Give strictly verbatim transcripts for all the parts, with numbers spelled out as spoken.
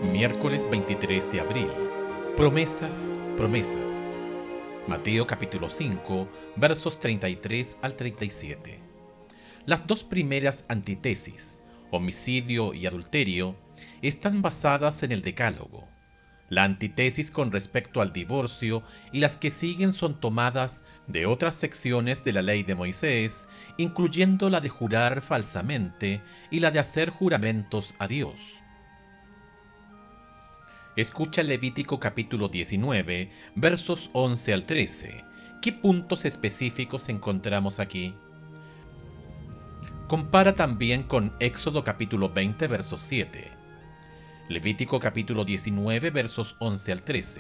Miércoles veintitrés de abril. Promesas, promesas. Mateo capítulo cinco, versos treinta y tres al treinta y siete. Las dos primeras antítesis, homicidio y adulterio, están basadas en el Decálogo. La antítesis con respecto al divorcio y las que siguen son tomadas de otras secciones de la ley de Moisés, incluyendo la de jurar falsamente y la de hacer juramentos a Dios. Escucha Levítico capítulo diecinueve, versos once al trece. ¿Qué puntos específicos encontramos aquí? Compara también con Éxodo capítulo veinte, verso siete. Levítico capítulo diecinueve, versos once al trece.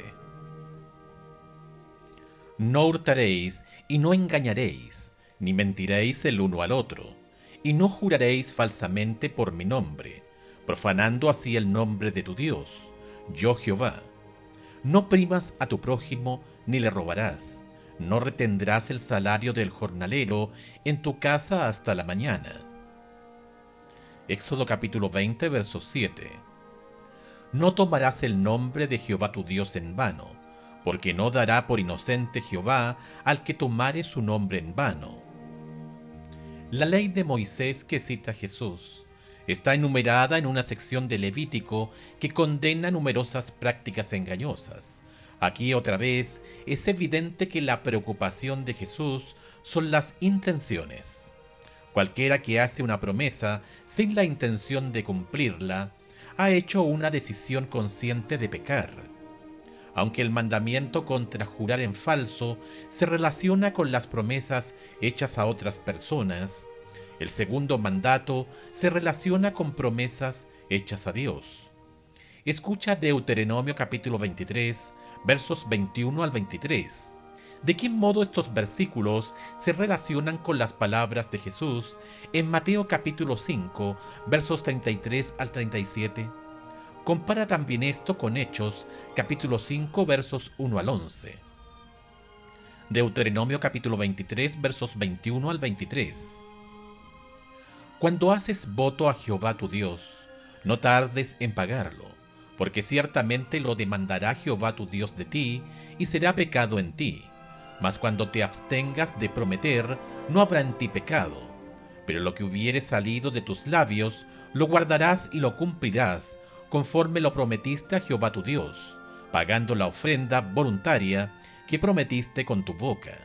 No hurtaréis y no engañaréis, ni mentiréis el uno al otro, y no juraréis falsamente por mi nombre, profanando así el nombre de tu Dios, yo Jehová. No oprimas a tu prójimo ni le robarás, no retendrás el salario del jornalero en tu casa hasta la mañana. Éxodo capítulo veinte, verso siete. No tomarás el nombre de Jehová tu Dios en vano, porque no dará por inocente Jehová al que tomare su nombre en vano. La ley de Moisés que cita Jesús está enumerada en una sección de Levítico que condena numerosas prácticas engañosas. Aquí otra vez es evidente que la preocupación de Jesús son las intenciones. Cualquiera que hace una promesa sin la intención de cumplirla, ha hecho una decisión consciente de pecar. Aunque el mandamiento contra jurar en falso se relaciona con las promesas hechas a otras personas, el segundo mandato se relaciona con promesas hechas a Dios. Escucha Deuteronomio capítulo veintitrés, versos veintiuno al veintitrés. ¿De qué modo estos versículos se relacionan con las palabras de Jesús en Mateo capítulo cinco, versos treinta y tres al treinta y siete? Compara también esto con Hechos capítulo cinco, versos uno al once. Deuteronomio capítulo veintitrés, versos veintiuno al veintitrés. Cuando haces voto a Jehová tu Dios, no tardes en pagarlo, porque ciertamente lo demandará Jehová tu Dios de ti, y será pecado en ti. Mas cuando te abstengas de prometer, no habrá en ti pecado. Pero lo que hubiere salido de tus labios, lo guardarás y lo cumplirás, conforme lo prometiste a Jehová tu Dios, pagando la ofrenda voluntaria que prometiste con tu boca.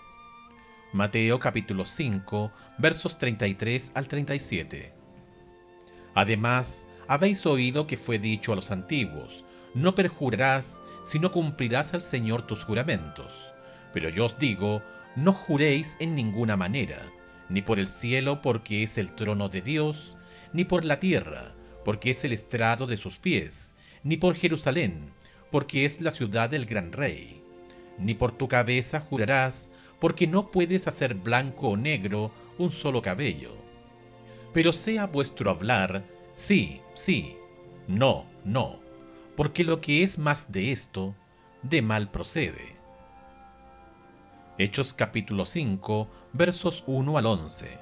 Mateo capítulo cinco, versos treinta y tres al treinta y siete. Además, habéis oído que fue dicho a los antiguos, no perjurarás, sino cumplirás al Señor tus juramentos. Pero yo os digo, no juréis en ninguna manera, ni por el cielo, porque es el trono de Dios, ni por la tierra, porque es el estrado de sus pies, ni por Jerusalén, porque es la ciudad del gran rey. Ni por tu cabeza jurarás, porque no puedes hacer blanco o negro un solo cabello. Pero sea vuestro hablar, sí, sí, no, no, porque lo que es más de esto, de mal procede. Hechos capítulo cinco, versos uno al once.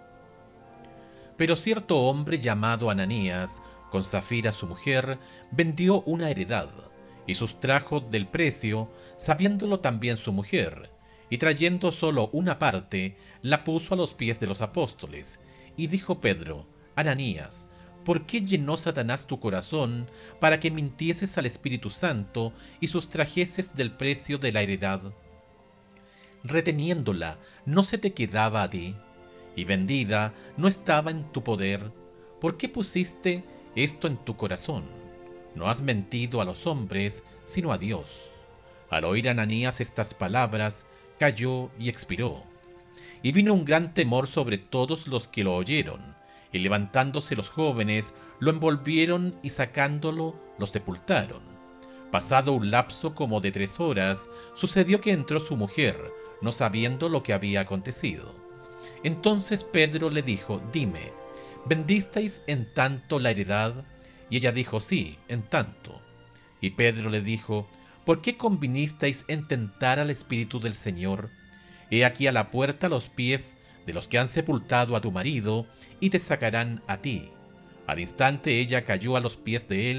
Pero cierto hombre llamado Ananías, con Safira su mujer, vendió una heredad, y sustrajo del precio, sabiéndolo también su mujer, y trayendo solo una parte, la puso a los pies de los apóstoles, y dijo Pedro: Ananías, ¿por qué llenó Satanás tu corazón para que mintieses al Espíritu Santo y sustrajeses del precio de la heredad? Reteniéndola, ¿no se te quedaba a ti? Y vendida, ¿no estaba en tu poder? ¿Por qué pusiste esto en tu corazón? No has mentido a los hombres, sino a Dios. Al oír Ananías estas palabras, cayó y expiró. Y vino un gran temor sobre todos los que lo oyeron, y levantándose los jóvenes, lo envolvieron y sacándolo, lo sepultaron. Pasado un lapso como de tres horas, sucedió que entró su mujer, no sabiendo lo que había acontecido. Entonces Pedro le dijo: Dime, ¿vendisteis en tanto la heredad? Y ella dijo: Sí, en tanto. Y Pedro le dijo: ¿por qué convinisteis en tentar al Espíritu del Señor? He aquí a la puerta los pies de los que han sepultado a tu marido, y te sacarán a ti. Al instante ella cayó a los pies de él,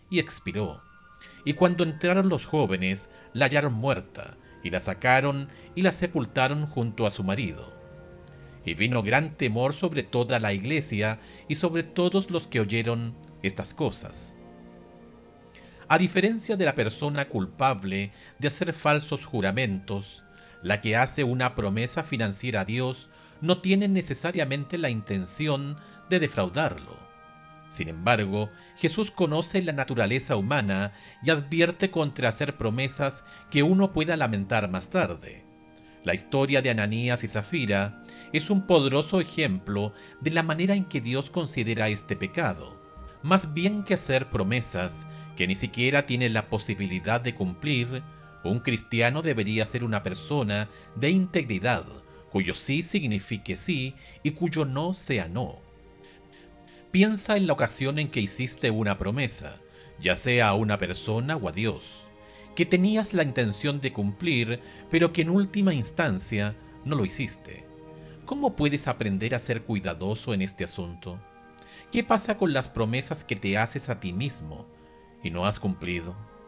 y expiró. Y cuando entraron los jóvenes, la hallaron muerta, y la sacaron y la sepultaron junto a su marido. Y vino gran temor sobre toda la iglesia y sobre todos los que oyeron estas cosas. A diferencia de la persona culpable de hacer falsos juramentos, la que hace una promesa financiera a Dios no tiene necesariamente la intención de defraudarlo. Sin embargo, Jesús conoce la naturaleza humana y advierte contra hacer promesas que uno pueda lamentar más tarde. La historia de Ananías y Zafira es un poderoso ejemplo de la manera en que Dios considera este pecado. Más bien que hacer promesas que ni siquiera tienen la posibilidad de cumplir, un cristiano debería ser una persona de integridad, cuyo sí signifique sí y cuyo no sea no. Piensa en la ocasión en que hiciste una promesa, ya sea a una persona o a Dios, que tenías la intención de cumplir, pero que en última instancia no lo hiciste. ¿Cómo puedes aprender a ser cuidadoso en este asunto? ¿Qué pasa con las promesas que te haces a ti mismo y no has cumplido?